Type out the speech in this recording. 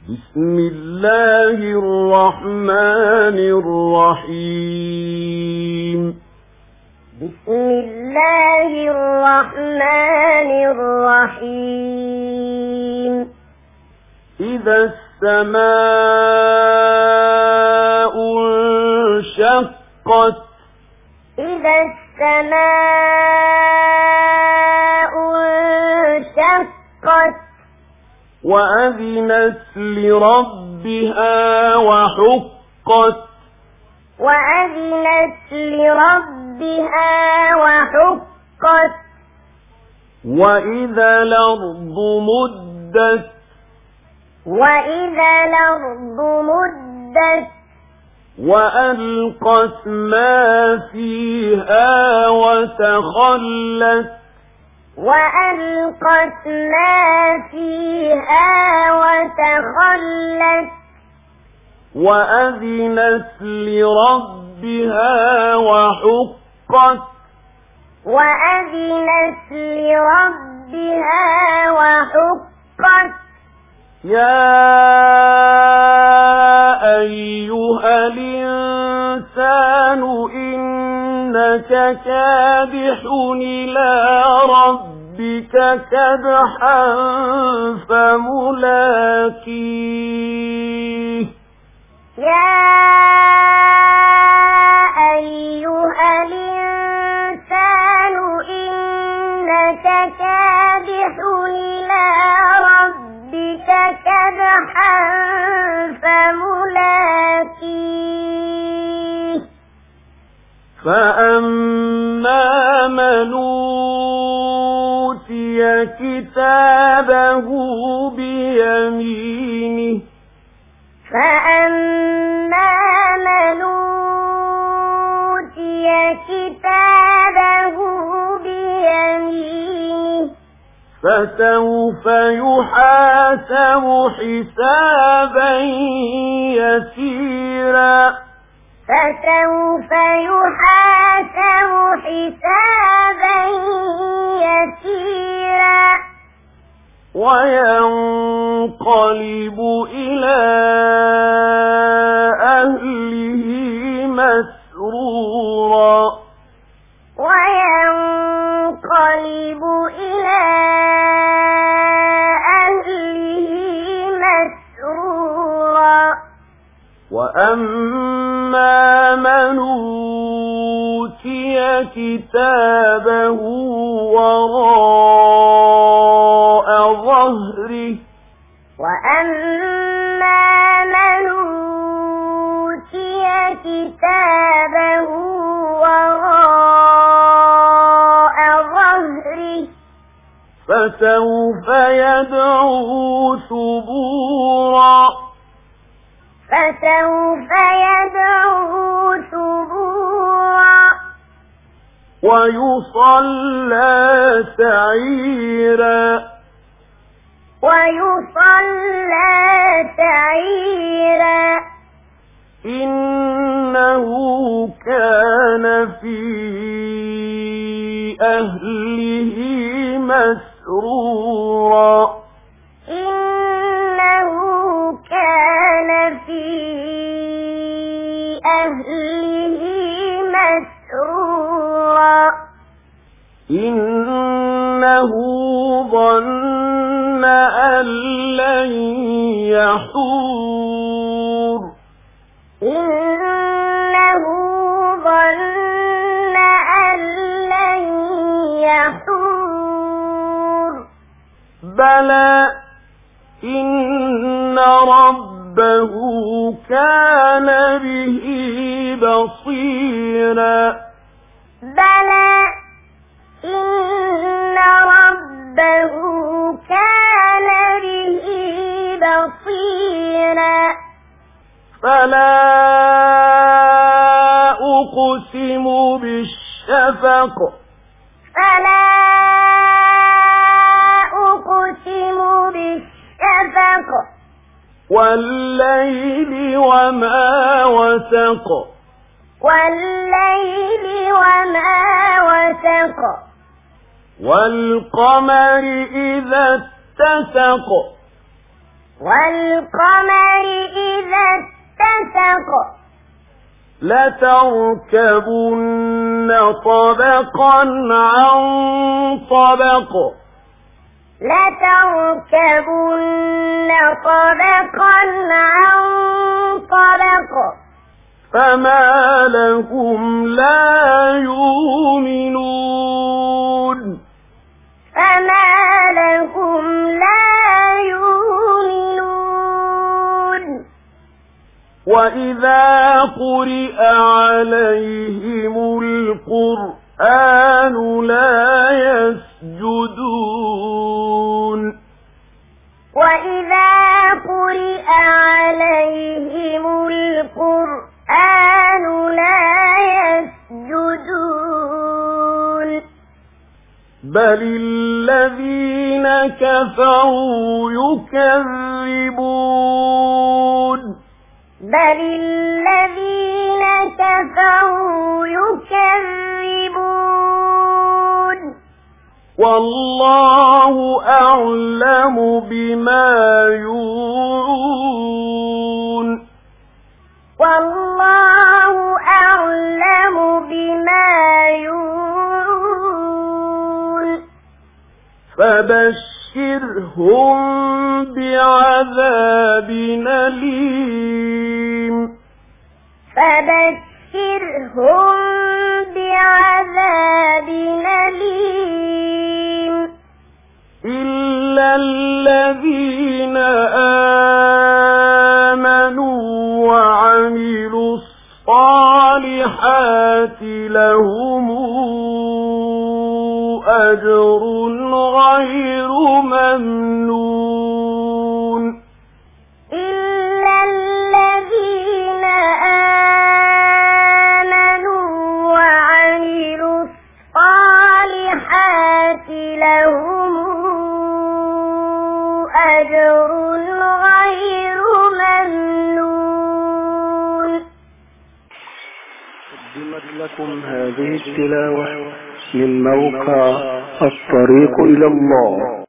بسم الله الرحمن الرحيم. بسم الله الرحمن الرحيم. إذا السماء انشقت. إذا السماء انشقت. وأذنت لربها وحقت. وأذنت لربها وحقت. وإذا الأرض مدت. وإذا الأرض مدت. وألقت ما فيها وتخلت. وألقت ما فيها وتخلت. وأذنت لربها وحقت. وأذنت لربها وحقت. يا أيها الإنسان إنك كادح إلى ربك كدحا فملاقيه. يا أيها الإنسان إنك كادح إلى ربك كدحا فملاقيه. فأما من أوتي كتابه بيمينه. فأما من أوتي كتابه بيمينه. فسوف يحاسب حسابا يسيرا. فسوف يحاسب حسابا يسيرا. وينقلب إلى أهله مسرورا. وينقلب إلى أهله مسرورا. وأما من أوتي كتابه وراء ظهره. وأما من أوتي كتابه وراء ظهره. فسوف يدعو ثبورا. فسوف يدعو ثبورا. ويصلى سعيرا. ويصلى سعيرا. إنه كان في أهله مسرورا. إنه كان في أهله مسرورا. إنه ظن أن لن يحور. إنه ظن أن لن يحور. بلى إن ربه كان به بصيرا. بلى إن ربه كان به بصيرا. فلا أقسم بالشفق. فلا أقسم بالشفق. والليل وما وسق. والليل وما وسق. والقمر إذا اتسق. والقمر إذا اتسق لتركبن طبقا عن طبق لتركبن طبقا عن طبق فما لهم لا يؤمنون فما لهم لا يؤمنون وإذا قرئ عليهم القرآن لا يسجدون وإذا قرئ عليهم القرآن لا يسجدون بل الذين كفروا يكذبون بل الذين كفروا يكذبون والله أعلم بما يوعون والله أعلم بما يوعون فبشرهم بعذاب أليم فبشرهم بعذاب أليم إلا الذين آمنوا وعملوا الصالحات لهم أجر غير ممنون إلا الذين آمنوا وعملوا الصالحات لهم أجر غير ممنون. قدمت لكم هذه التلاوة من موقع الطريق إلى الله